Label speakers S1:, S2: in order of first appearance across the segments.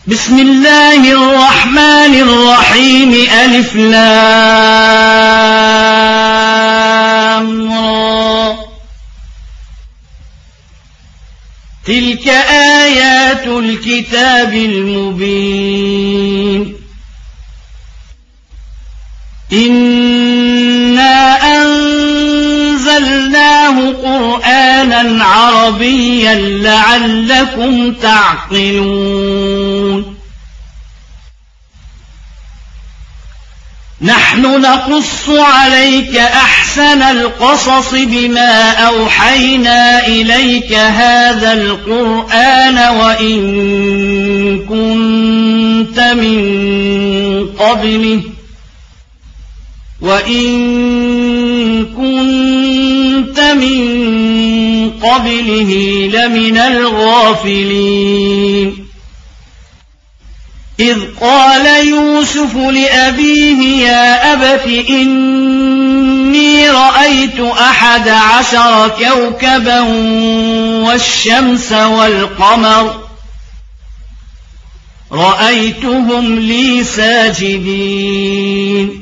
S1: بسم الله الرحمن الرحيم ألف لام را تلك آيات الكتاب المبين إنا أنزلناه قرآنا عربيا لعلكم تعقلون نحن نقص عليك أحسن القصص بما أوحينا إليك هذا القرآن وإن كنت من قبله لمن الغافلين إذ قال يوسف لأبيه يا أبت إني رأيت 11 كوكبا والشمس والقمر رأيتهم لي ساجدين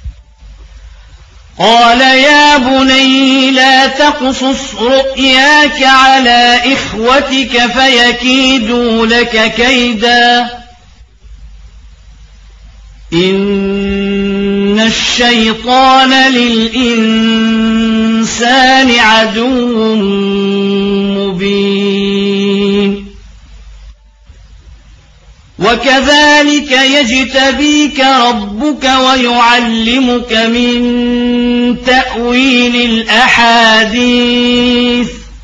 S1: قال يا بني لا تقصص رؤياك على إخوتك فيكيدوا لك كيدا إن الشيطان للإنسان عدو مبين وكذلك يجتبيك ربك ويعلمك من تأويل الأحاديث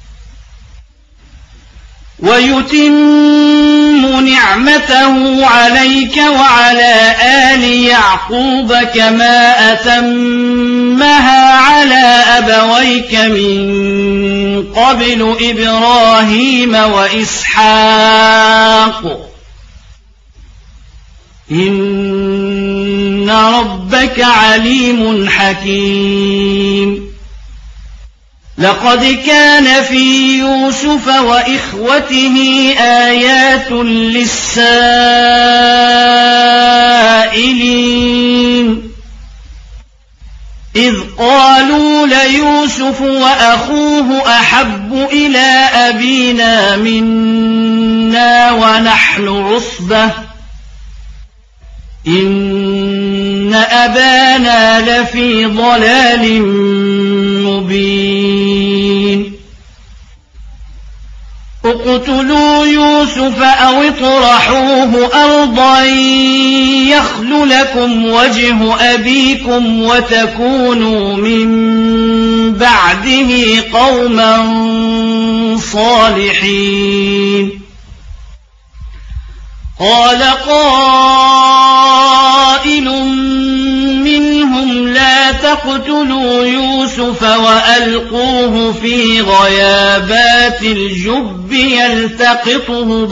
S1: ويتم نعمته عليك وعلى آل يعقوب كما أتمها على أبويك من قبل إبراهيم وإسحاق إن ربك عليم حكيم لقد كان في يوسف وإخوته آيات للسائلين إذ قالوا ليوسف وأخوه أحب إلى أبينا منا ونحن عصبة إن أبانا لفي ضلال مبين اقتلوا يوسف أو اطرحوه أرضا يخل لكم وجه أبيكم وتكونوا من بعده قوما صالحين قال قائل منهم لا تقتلوا يوسف وألقوه في غيابات الجب يلتقطه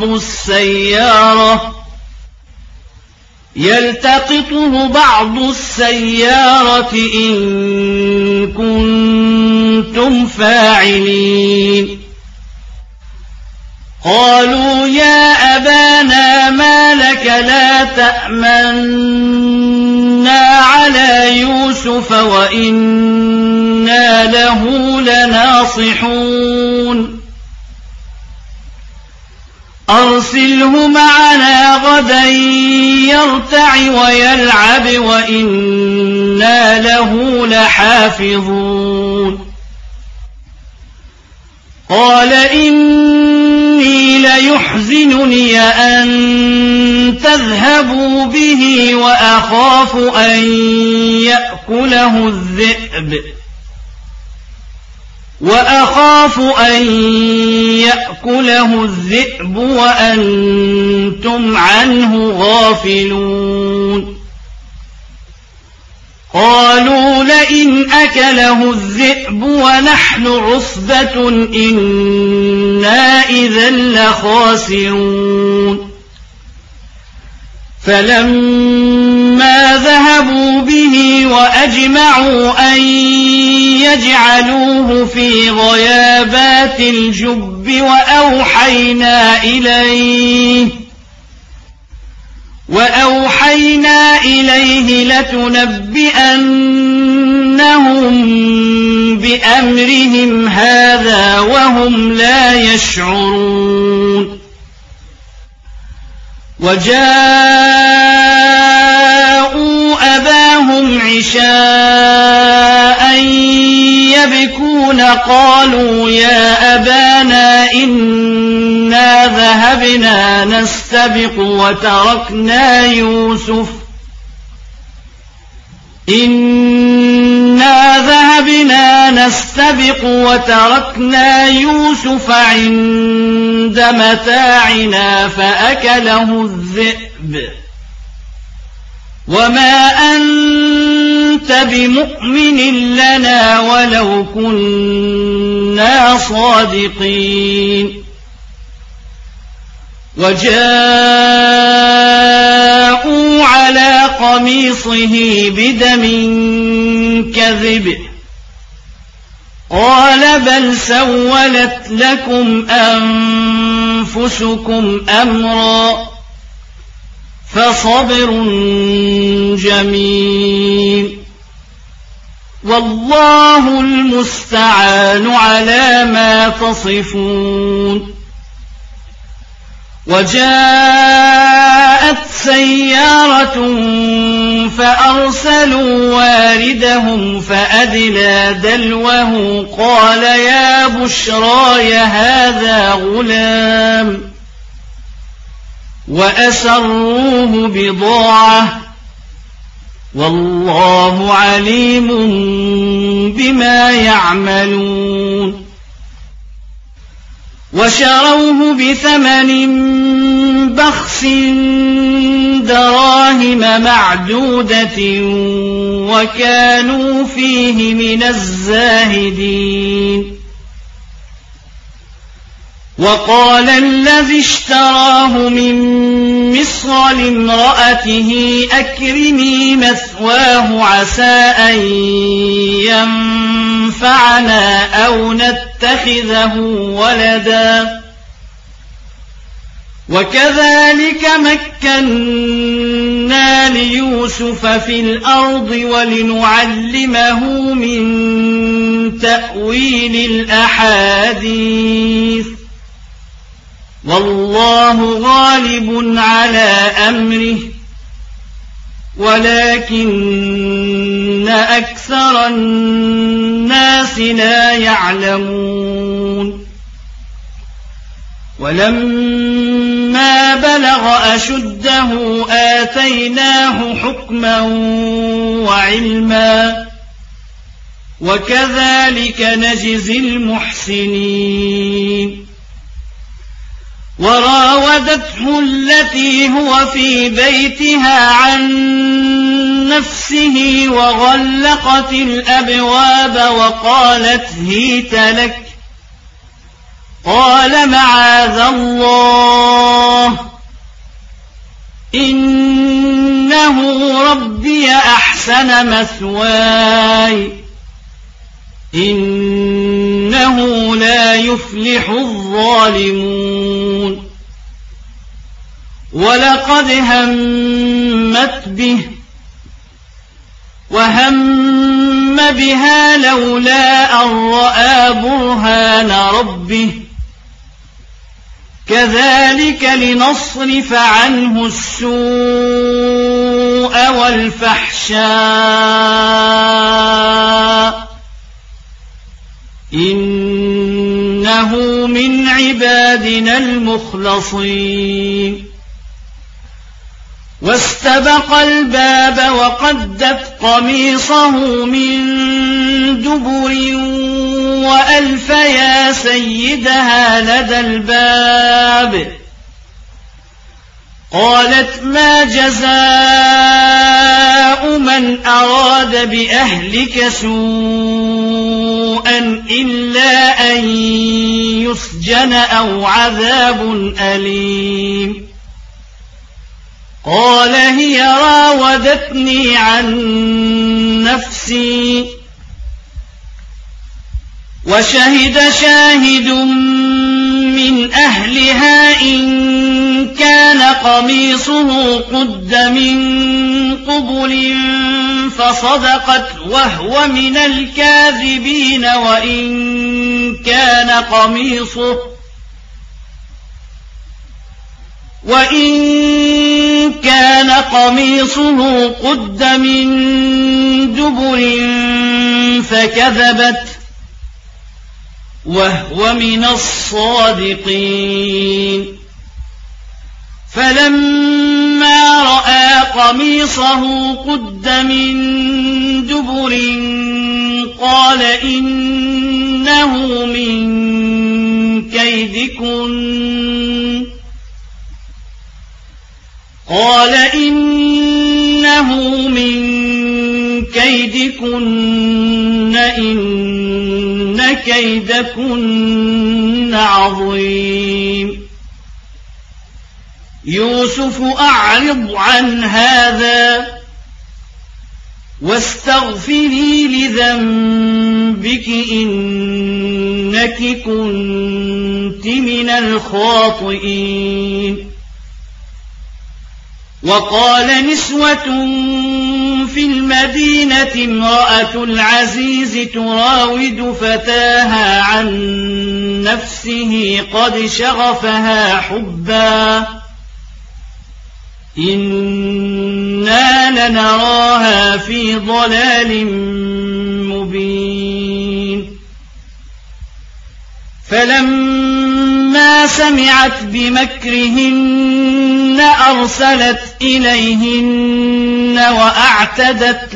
S1: بعض السيارة إن كنتم فاعلين قالوا يا أبانا ما لك لا تأمنا على يوسف وإنا له لناصحون أرسله معنا غدا يرتع ويلعب وإنا له لحافظون قال إني ليحزنني أن تذهبوا به وأخاف أن يأكله الذئب وأنتم عنه غافلون قالوا لئن أكله الذئب ونحن عصبة إنا إذا لخاسرون فلما ذهبوا به وأجمعوا أن يجعلوه في غيابات الجب وأوحينا إليه لتنبئنهم بأمرهم هذا وهم لا يشعرون وجاءوا أباهم عشاء يبكون قالوا يا أبانا إنا ذهبنا نستبق وتركنا يوسف عند متاعنا فأكله الذئب وما أنت بمؤمن لنا ولو كنا صادقين وجاءوا على قميصه بدم كذب قال بل سولت لكم أنفسكم أمرا فصبر جميل والله المستعان على ما تصفون وجاءت سيارة فأرسلوا واردهم فأدلى دلوه قال يا بشراي هذا غلام وأسروه بضاعة والله عليم بما يعملون وشروه بثمن بخس دراهم معدودة وكانوا فيه من الزاهدين وقال الذي اشتراه من مصر لامرأته أكرمي مثواه عسى أن ينفعنا أو نتخذه ولدا وكذلك مكنا ليوسف في الأرض ولنعلمه من تأويل الأحاديث والله غالب على أمره ولكن أكثر الناس لا يعلمون ولما بلغ أشده آتيناه حكما وعلما وكذلك نجزي المحسنين وراودته التي هو في بيتها عن نفسه وغلقت الأبواب وقالت هيت لك قال معاذ الله إنه ربي أحسن مثواي إنه لا يفلح الظالمون ولقد همت به وهم بها لولا أن رأى برهان ربه كذلك لنصرف عنه السوء والفحشاء إنه من عبادنا المخلصين واستبق الباب وقدت قميصه من دبر وألف يا سيدها لدى الباب قالت ما جزاء من أراد بأهلك سوءا إلا أن يسجن أو عذاب أليم قال هي راودتني عن نفسي وشهد شاهد من أهلها إن كان قميصه قد من قبل فصدقت وهو من الكاذبين وإن كان قميصه قد من دبر فكذبت وهو من الصادقين فلما رأى قميصه قد من دبر قال إنه من كيدكن إن كيدكن عظيم يوسف أعرض عن هذا واستغفري لذنبك إنك كنت من الخاطئين وقال نسوة في المدينة امرأة العزيز تراود فتاها عن نفسه قد شغفها حبا إنا لنراها في ضلال مبين فلما سمعت بمكرهن أرسلت إليهن وأعتدت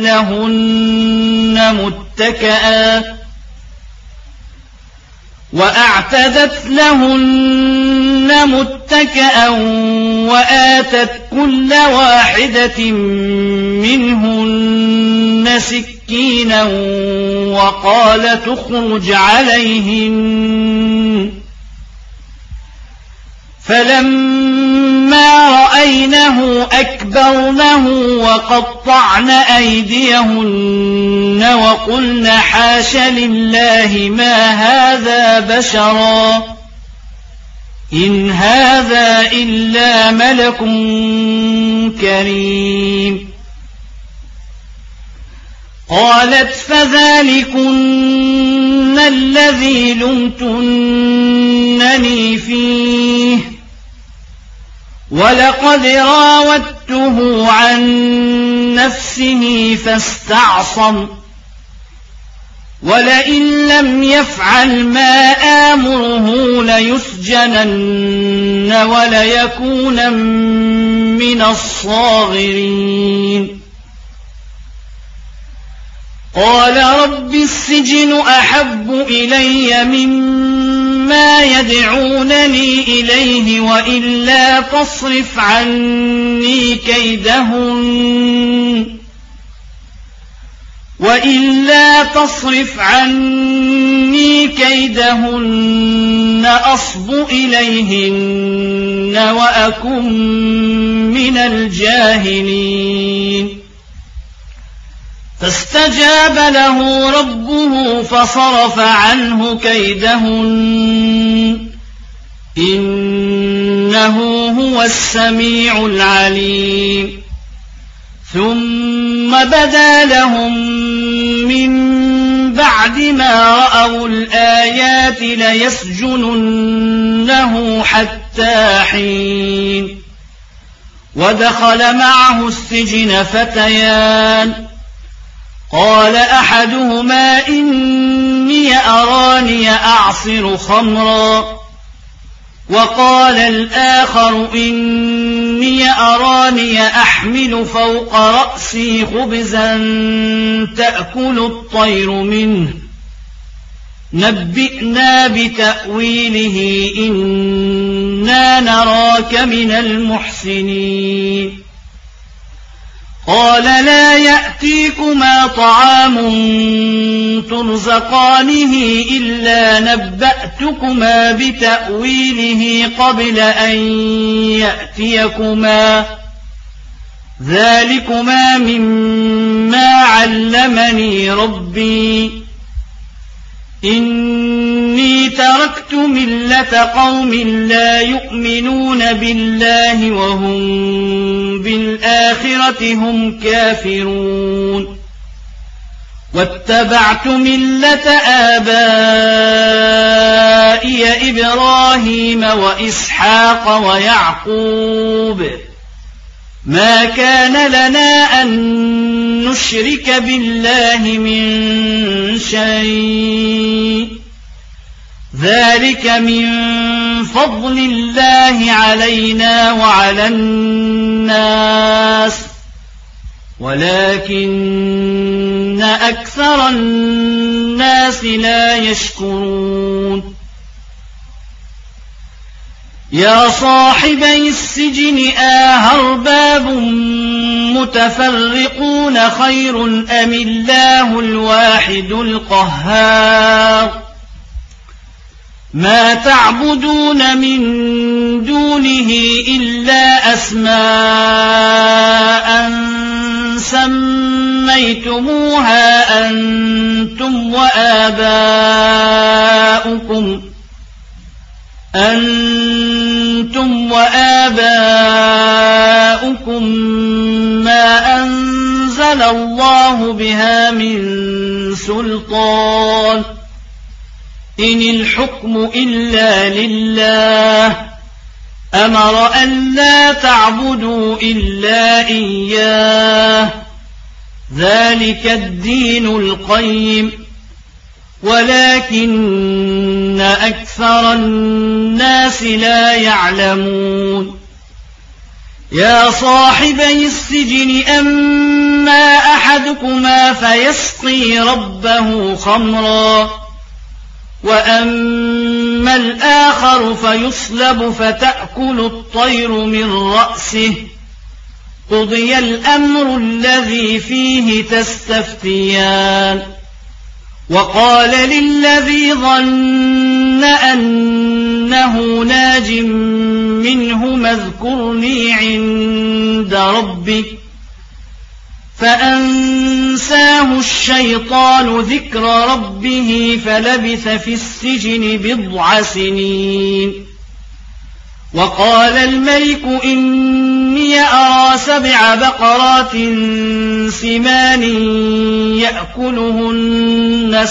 S1: لهن متكئا وآتت كل واحدة منهن سكينا وقالت اخرج عليهن فلما رأينه أكبرنه وقطعن أيديهن وقلن حاش لله ما هذا بشرا إن هذا إلا ملك كريم قالت فذلكن الذي لمتنني فيه ولقد راودته عن نفسه فاستعصم ولئن لم يفعل ما آمره ليسجنن وليكون من الصاغرين قال رب السجن أحب إلي مما يدعونني إليه وإلا تصرف عني كيدهن أصب إليهن وأكن من الجاهلين فاستجاب له ربه فصرف عنه كيدهن إنه هو السميع العليم ثم بدا لهم من بعد ما رأوا الآيات ليسجننه حتى حين ودخل معه السجن فتيان قال أحدهما إني أراني أعصر خمرا وقال الآخر إني أراني أحمل فوق رأسي خبزا تأكل الطير منه نبئنا بتأويله إنا نراك من المحسنين قال لا يأتيكما طعام ترزقانه إلا نبأتكما بتأويله قبل أن يأتيكما ذلكما مما علمني ربي إني إني تركت ملة قوم لا يؤمنون بالله وهم بالآخرة هم كافرون واتبعت ملة آبائي إبراهيم وإسحاق ويعقوب ما كان لنا أن نشرك بالله من شيء ذلك من فضل الله علينا وعلى الناس ولكن أكثر الناس لا يشكرون يا صاحبي السجن أأرباب متفرقون خير أم الله الواحد القهار ما تعبدون من دونه إلا أسماء سميتموها أنتم وآباؤكم ما أنزل الله بها من سلطان إن الحكم إلا لله أمر أن لا تعبدوا إلا إياه ذلك الدين القيم ولكن أكثر الناس لا يعلمون يا صاحبي السجن أما أحدكما فيسقي ربه خمرا وأما الآخر فيصلب فتأكل الطير من رأسه قضي الأمر الذي فيه تستفتيان وقال للذي ظن أنه ناج منهما اذكرني عند ربك فأنساه الشيطان ذكر ربه فلبث في السجن بضع سنين وقال الملك إني أرى 7 بقرات سمان يأكلهن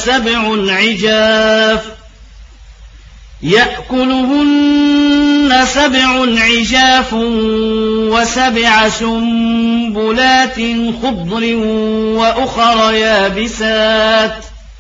S1: 7 عجاف و7 سنبلات خضر وأخر يابسات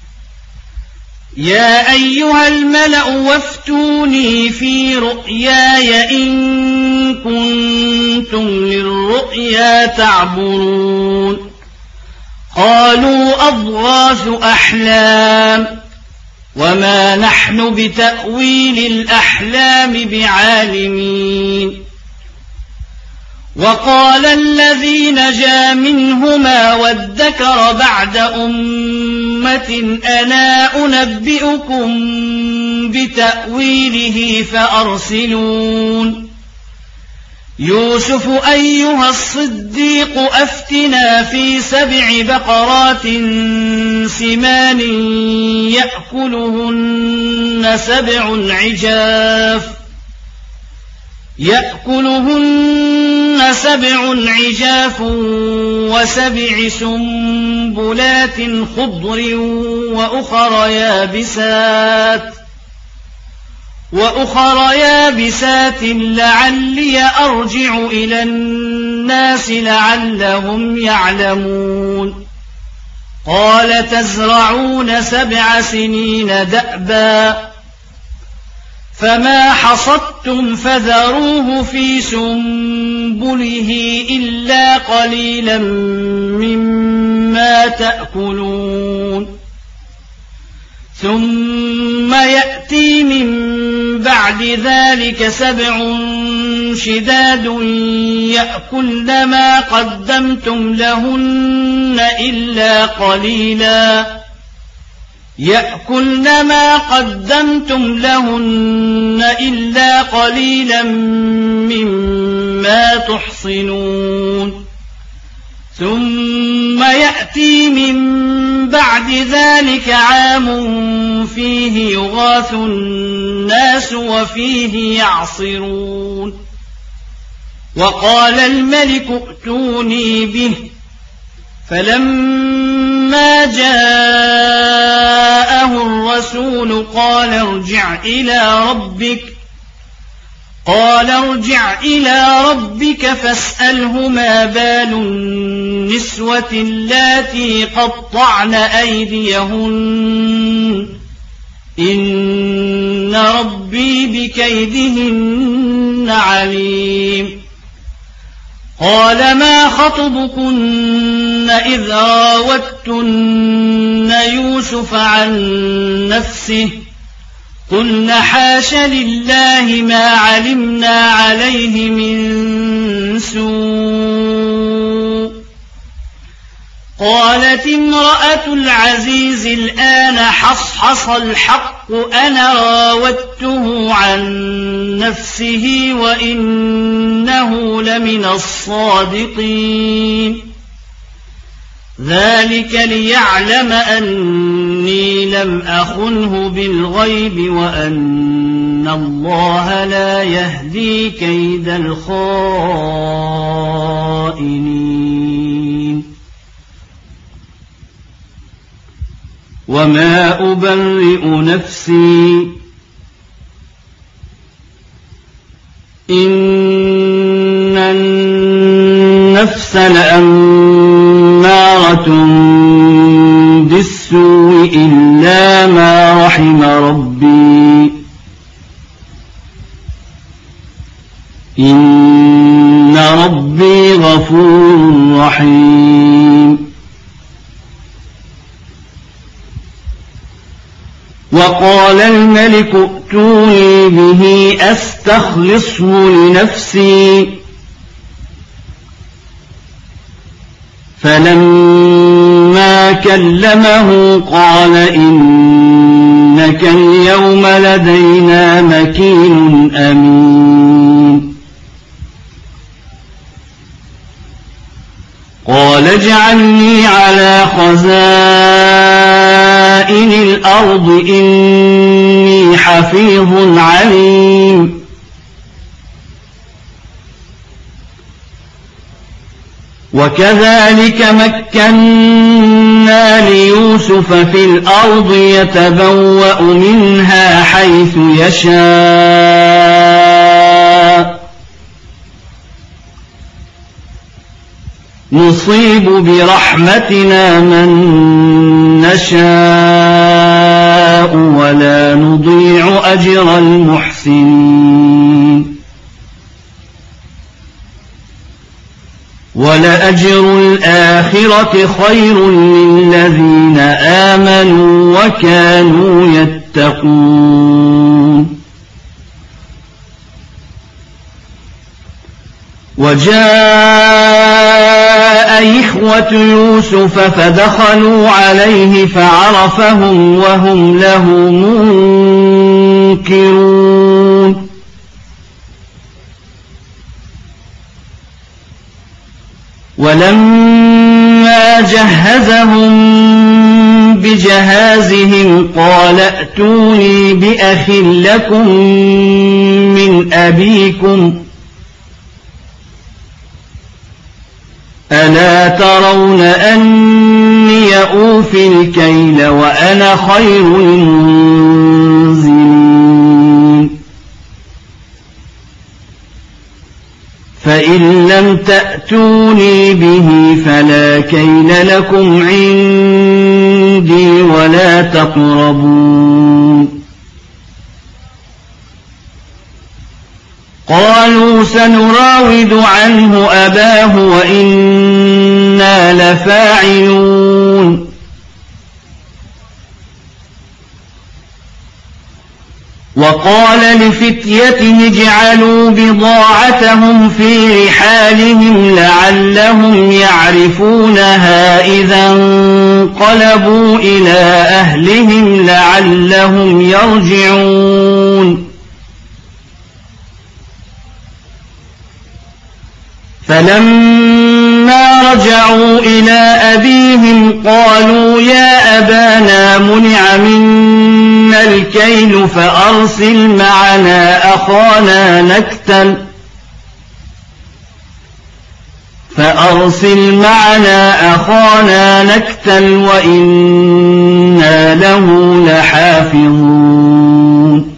S1: يا أيها الملأ وافتوني في رؤياي إن كنتم للرؤيا تعبرون قالوا أضغاث أحلام وما نحن بتأويل الأحلام بعالمين وقال الذي نجا منهما وادكر بعد أمة أنا أنبئكم بتأويله فأرسلون يوسف أيها الصديق أفتنا في 7 بقرات سمان يأكلهن 7 عجاف و7 سنبلات خضر وأخر يابسات لعلي أرجع إلى الناس لعلهم يعلمون قال تزرعون 7 سنين دأبا فما حصدتم فذروه في سنبله إلا قليلا مما تأكلون ثم يأتي من بعد ذلك 7 شداد يأكلن ما قدمتم لهن إلا قليلا مما تحصنون ثم يأتي من بعد ذلك عام فيه يغاث الناس وفيه يعصرون وقال الملك ائتوني به فلما جاءه الرسول قال ارجع إلى ربك فاسأله ما بال النسوة اللاتي قطعن أيديهن إن ربي بكيدهن عليم قال ما خطبكن إذ راوتن يوسف عن نفسه قلن حاش لله ما علمنا عليه من سوء قالت امرأة العزيز الآن حصحص الحق أنا راودته عن نفسه وإنه لمن الصادقين ذلك ليعلم أني لم أخنه بالغيب وأن الله لا يهدي كيد الخائنين وما أبرئ نفسي إن النفس لأمارة بالسوء إلا ما رحم ربي إن ربي غفور رحيم وقال الملك ائتوني به أستخلصه لنفسي فلما كلمه قال إنك اليوم لدينا مكين أمين قال اجعلني على خزائن الأرض إني حفيظ عليم وكذلك مكنا ليوسف في الأرض يتبوأ منها حيث يشاء نصيب برحمتنا من نشاء ولا نضيع أجر المحسنين ولأجر الآخرة خير للذين آمنوا وكانوا يتقون وجاء إخوة يوسف فدخلوا عليه فعرفهم وهم له منكرون ولما جهزهم بجهازهم قال ائتوني بأخ لكم من أبيكم ألا ترون أني أوفي الكيل وأنا خير المنزلين فإن لم تأتوني به فلا كيل لكم عندي ولا تقربون قالوا سنراود عنه أباه وإنا لفاعلون وقال لفتيته اجعلوا بضاعتهم في رحالهم لعلهم يعرفونها إذا انقلبوا إلى أهلهم لعلهم يرجعون فلما رجعوا إلى أبيهم قالوا يا أبانا منع منا الكيل فأرسل معنا أخانا نكتل وإنا له لحافظون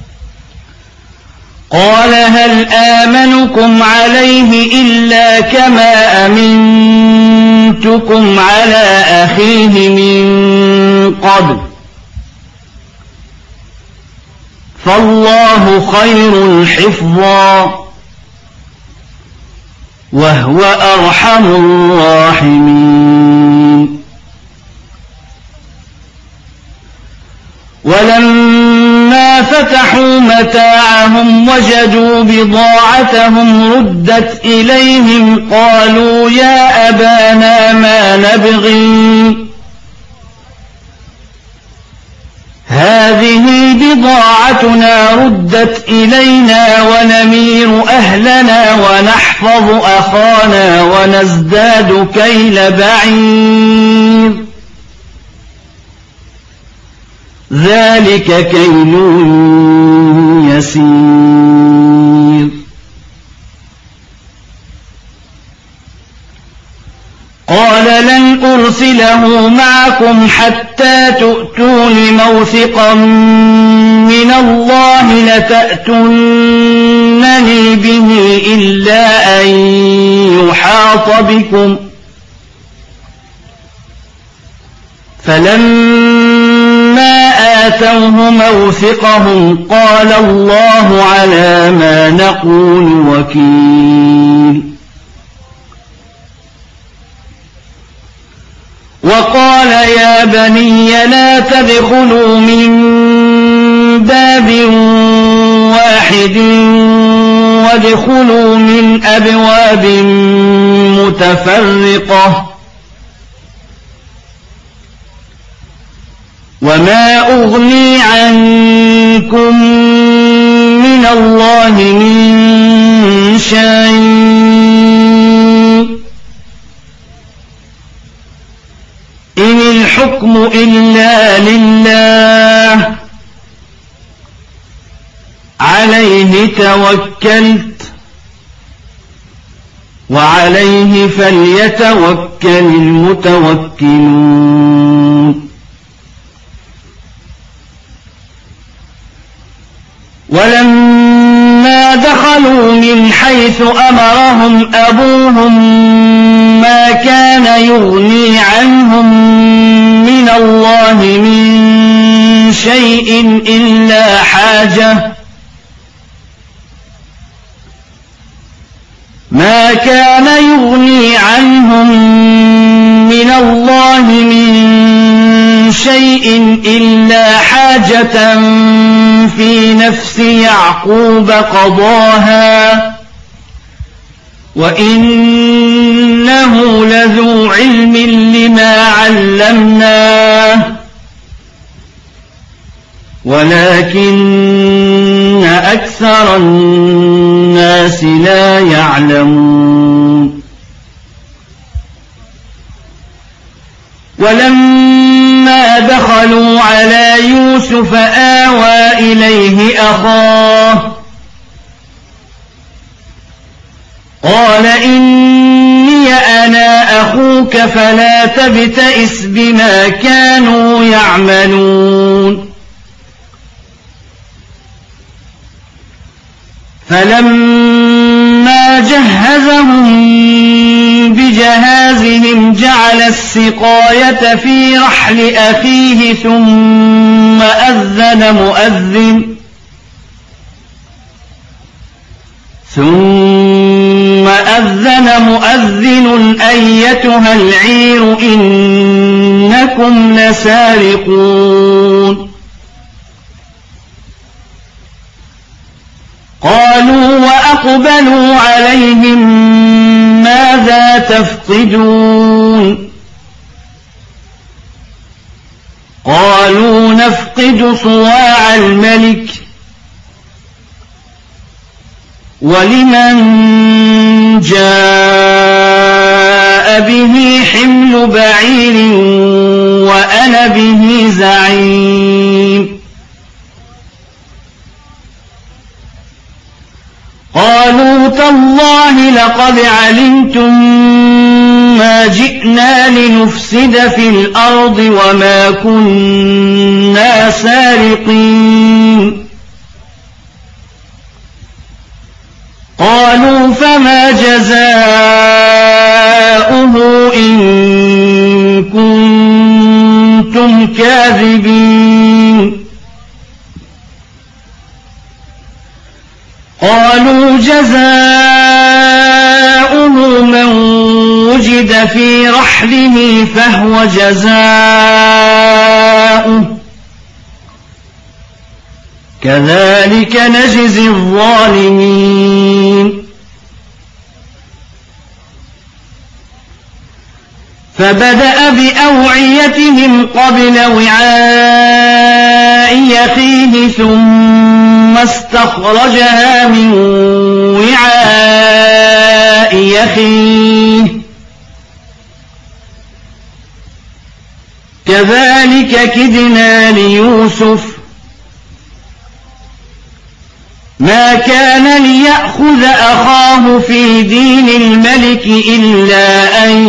S1: قال هل آمنكم عليه إلا كما أمنتكم على أخيه من قبل فالله خير حفظا وهو أرحم الراحمين ولما فتحوا متاعهم وجدوا بضاعتهم ردت إليهم قالوا يا أبانا ما نبغي هذه بضاعتنا ردت إلينا ونمير أهلنا ونحفظ أخانا ونزداد كيل بعير ذلك كيل يسير قال لن أرسله معكم حتى تؤتون موثقا من الله لتأتونني به إلا أن يحاط بكم فلما آتوه موثقهم قال الله على ما نقول وكيل وقال يا بني لا تدخلوا من باب واحد وادخلوا من أبواب متفرقة وما أغني عنكم من الله من شيء إن الحكم إلا لله عليه توكلت وعليه فليتوكل المتوكلون ولما دخلوا من حيث أمرهم أبوهم ما كان يغني عنهم من الله من شيء إلا حاجة ما كان يغني عنهم من الله من شيء إلا حاجة في نفس يعقوب قضاها وإنه لذو علم لما علمناه ولكن أكثر الناس لا يعلمون ولما دخلوا على يوسف آوى إليه أخاه قال إني أنا أخوك فلا تبتئس بما كانوا يعملون فلما جهزهم بجهازهم جعل السقاية في رحل أخيه ثم أذن مؤذن أيتها العير إنكم لسارقون قالوا وأقبلوا عليهم ماذا تفقدون قالوا نفقد صواع الملك ولمن جاء هذا به حمل بعير وأنا به زعيم. قالوا تالله لقد علمتم ما جئنا لنفسد في الأرض وما كنا سارقين. قالوا فما جزاؤه إن كنتم كاذبين. قالوا جزاؤه من وجد في رحله فهو جزاؤه كذلك نجزي الظالمين. فبدأ بأوعيتهم قبل وعاء أخيه ثم استخرجها من وعاء أخيه كذلك كدنا ليوسف ما كان ليأخذ أخاه في دين الملك إلا أن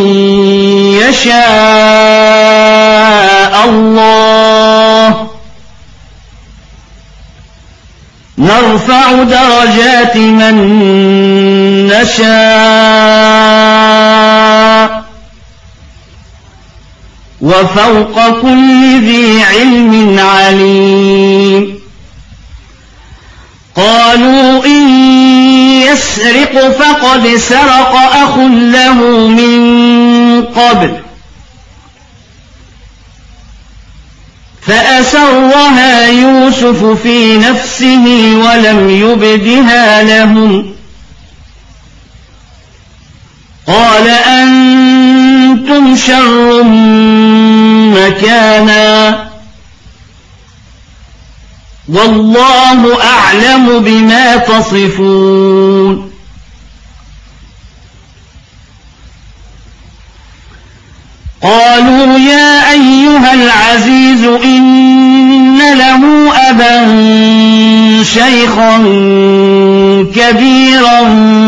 S1: يشاء الله نرفع درجات من نشاء وفوق كل ذي علم عليم. قالوا إن يسرق فقد سرق أخ له من قبل فأسرها يوسف في نفسه ولم يبدها لهم. قال أنتم شر مكانا والله أعلم بما تصفون. قالوا يا أيها العزيز إن له أبا شيخا كبيرا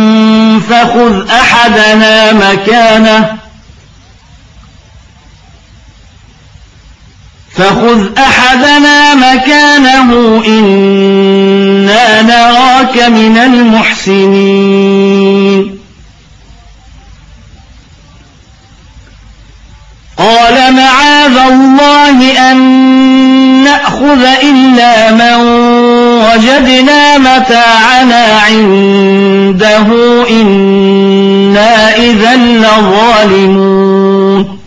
S1: فخذ أحدنا مكانه إنا نراك من المحسنين. قال معاذ الله أن نأخذ إلا من وجدنا متاعنا عنده إنا إذا لظالمون.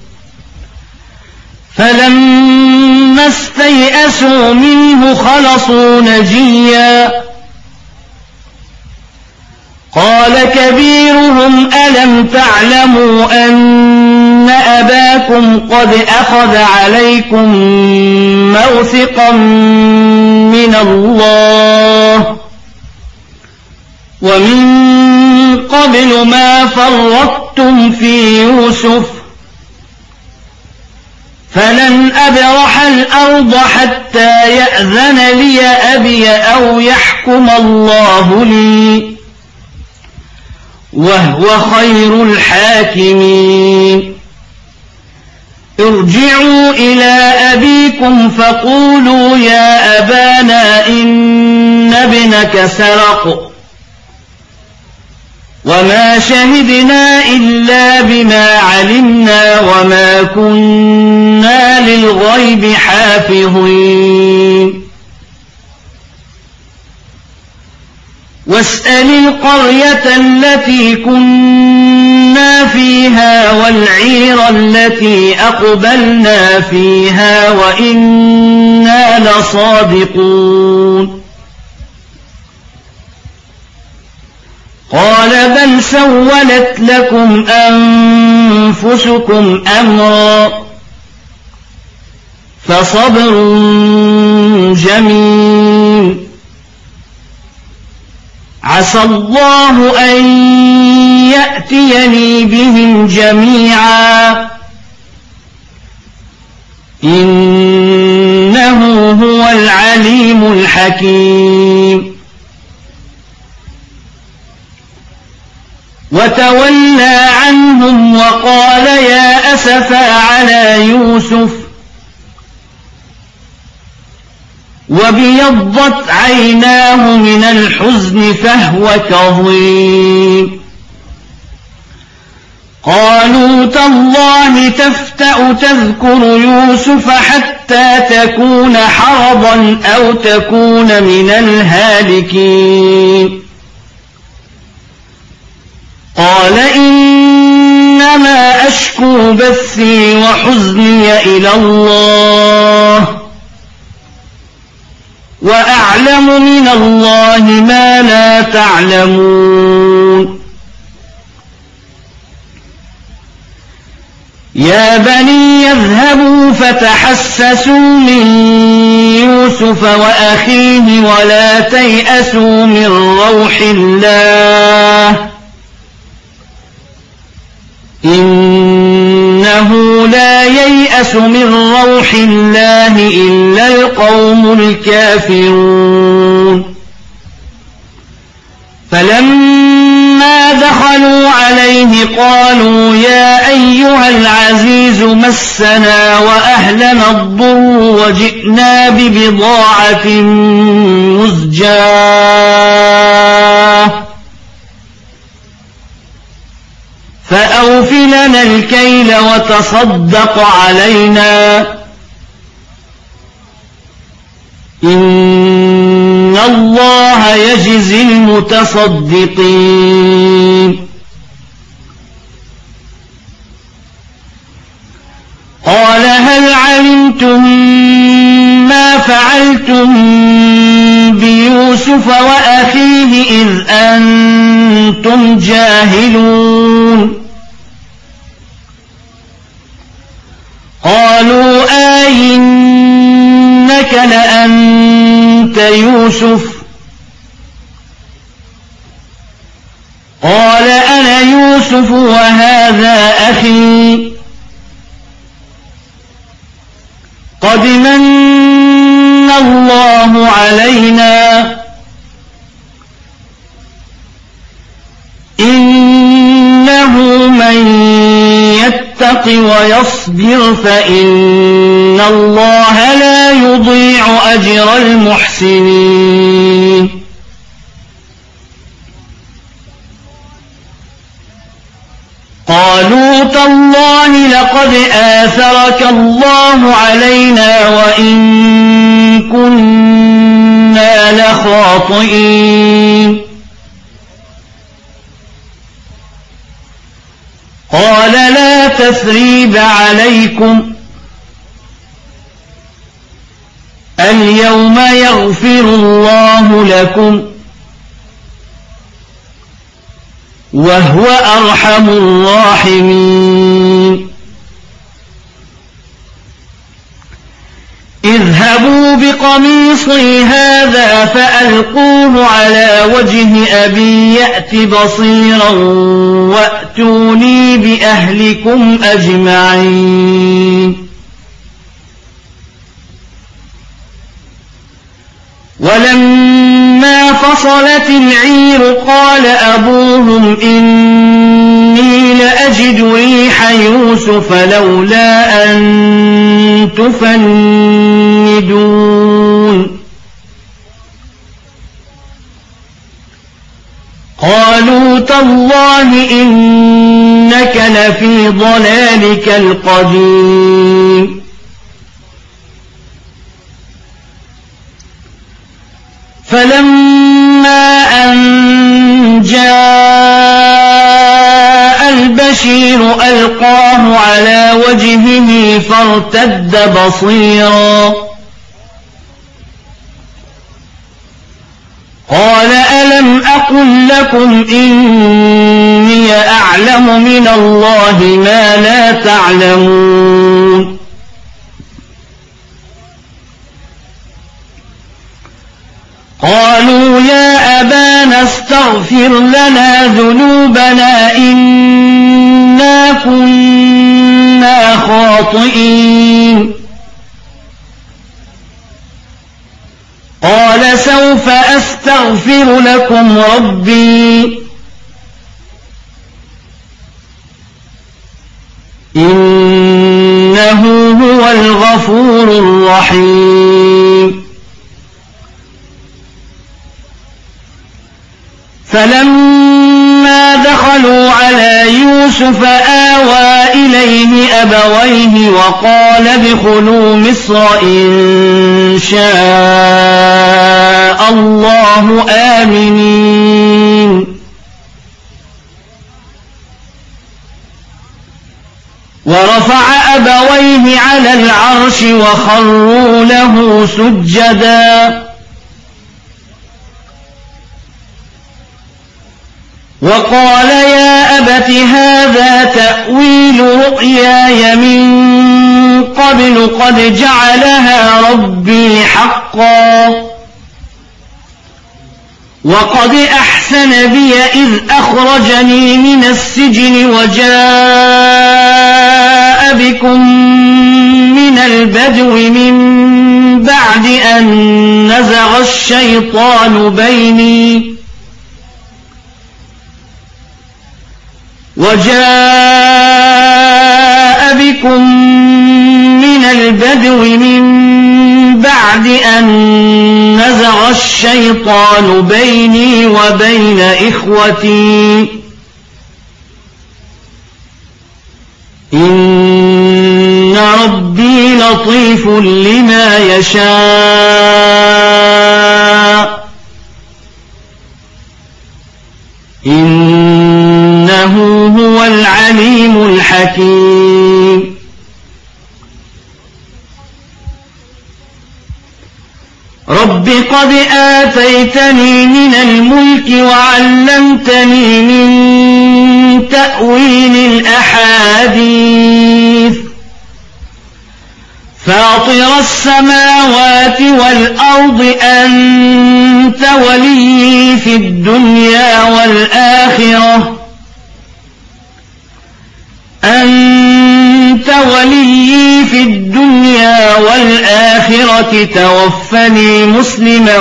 S1: فلما استيئسوا منه خلصوا نجيا. قال كبيرهم ألم تعلموا أن أباكم قد أخذ عليكم موثقا من الله ومن قبل ما فرطتم في يوسف فلن أبرح الأرض حتى يأذن لي أبي أو يحكم الله لي وهو خير الحاكمين. ارجعوا إلى أبيكم فقولوا يا أبانا إن ابنك سرق وما شهدنا إلا بما علمنا وما كنا للغيب حافظين. واسأل القرية التي كنا فيها والعير التي أقبلنا فيها وإنا لصادقون. قال بل سولت لكم أنفسكم أمرا فصبر جميل عسى الله أن يأتيني بهم جميعا إنه هو العليم الحكيم وتولى عنهم وقال يا أسفى على يوسف وابيضت عيناه من الحزن فهو كظيم قالوا تالله تفتأ تذكر يوسف حتى تكون حرضا أو تكون من الهالكين قال إنما أشكو بثي وحزني إلى الله وأعلم من الله ما لا تعلمون يا بني يذهبوا فتحسسوا من يوسف وأخيه ولا تيأسوا من روح الله إنه لا ييأس من روح الله إلا القوم الكافرون فلما دخلوا عليه قالوا يا أيها العزيز مسنا وأهلنا الضر وجئنا ببضاعة مزجاة فأوف لنا الكيل وتصدق علينا إن الله يجزي المتصدقين قال هل علمتم ما فعلتم بيوسف وأخيه إذ أنتم جاهلون قالوا آئنك لأنت يوسف قال أنا يوسف وهذا أخي قد من الله علينا إنه من يتق ويصبر فإن الله لا يضيع أجر المحسنين قالوا تالله لقد آثرك الله علينا وإن كنا لخاطئين قال لا تثريب عليكم اليوم يغفر الله لكم وهو أرحم الراحمين اذهبوا بقميصي هذا فألقوه على وجه أبي يأت بصيرا وأتوني بأهلكم أجمعين ولما فصلت العير قال أبوهم إني لأجد ريح يوسف لولا أن تفندون قالوا تالله إنك لفي ضلالك القديم فلما أن جاء البشير ألقاه على وجهه فارتد بصيرا قال ألم أقل لكم إني أعلم من الله ما لا تعلمون قالوا يا أبانا واستغفر لنا ذنوبنا إنا كنا خاطئين. قال سوف أستغفر لكم ربي إنه هو الغفور الرحيم. فلما دخلوا على يوسف آوى إليه أبويه وقال ادخلوا مصر إن شاء الله آمنين. ورفع أبويه على العرش وخروا له سجدا وقال يا أبت هذا تأويل رؤياي من قبل قد جعلها ربي حقا وقد أحسن بي إذ أخرجني من السجن وجاء بكم من البدو من بعد أن نزغ الشيطان بيني وبين إخوتي إن ربي لطيف لما يشاء إنه هو العليم الحكيم. رب قد آتيتني من الملك وعلمتني من تأويل الأحاديث فاطر السماوات والأرض أنت ولي في الدنيا والآخرة توفني مسلما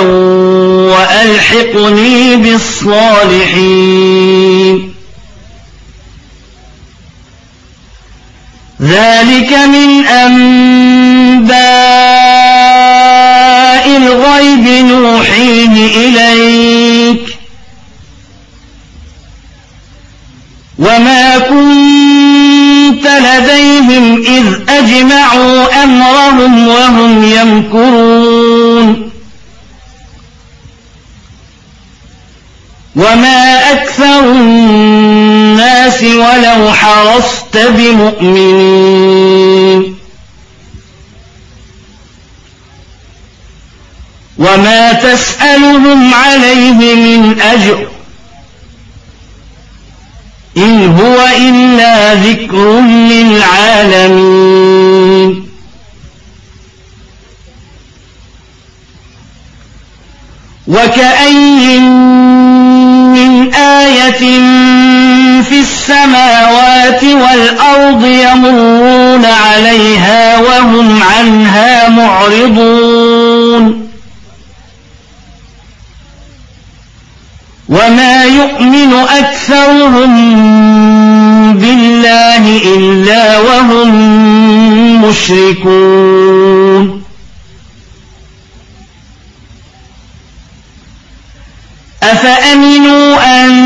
S1: وألحقني بالصالحين. ذلك من أنباء الغيب نوحيه إليك وما كنت لديهم إذ أجمعوا أمرهم وهم يمكرون وما أكثر الناس ولو حرصت بمؤمنين وما تسألهم عليه من أجر إن هو إلا ذكر للعالمين. وكأي من آية في السماوات والأرض يمرون عليها وهم عنها معرضون وما يؤمن أكثرهم بالله إلا وهم مشركون. أفأمنوا أن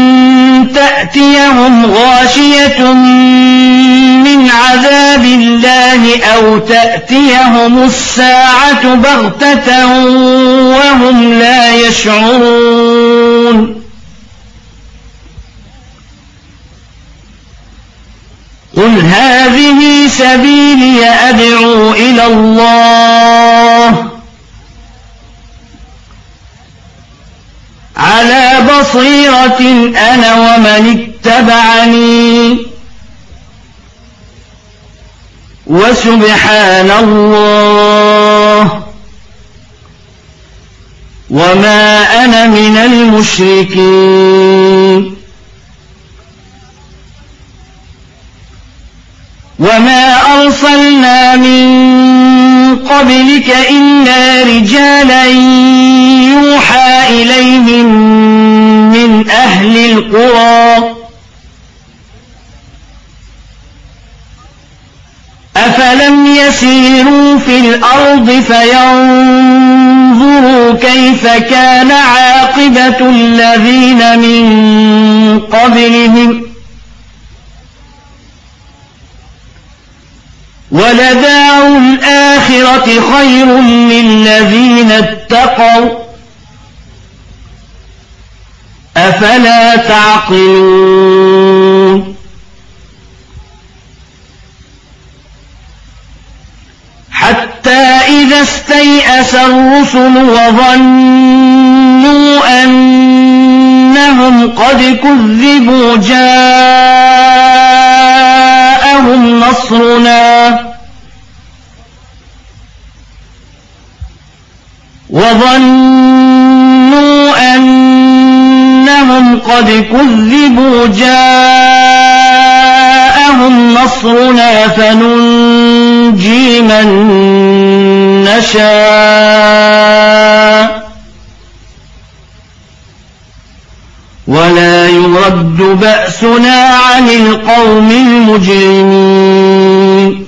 S1: تأتيهم غاشية من عذاب الله أو تأتيهم الساعة بغتة وهم لا يشعرون. قل هذه سبيلي أدعو إلى الله على بصيرة أنا ومن اتبعني وسبحان الله وما أنا من المشركين وما أرسلنا من قبلك إلا رجالا يوحى إليهم من أهل القرى أفلم يسيروا في الأرض فينظروا كيف كان عاقبة الذين من قبلهم ولدار الآخرة خير للذين اتقوا أفلا تعقلون حتى إذا استيأس الرسل وظنوا أنهم قد كذبوا جاءهم نصرنا فننجي من نشاء ولا يرد بأسنا عن القوم المجرمين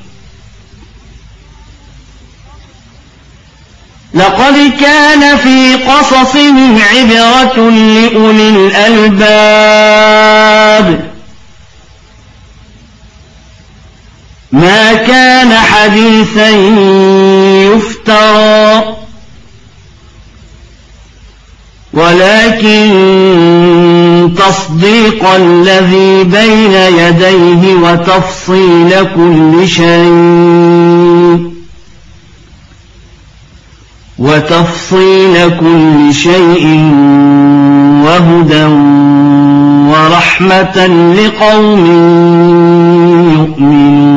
S1: لقد كان في قصصهم عبرة لأولي الألباب ما كان حديثا يفترى ولكن تصديق الذي بين يديه وتفصيل كل شيء وهدى ورحمة لقوم يؤمنون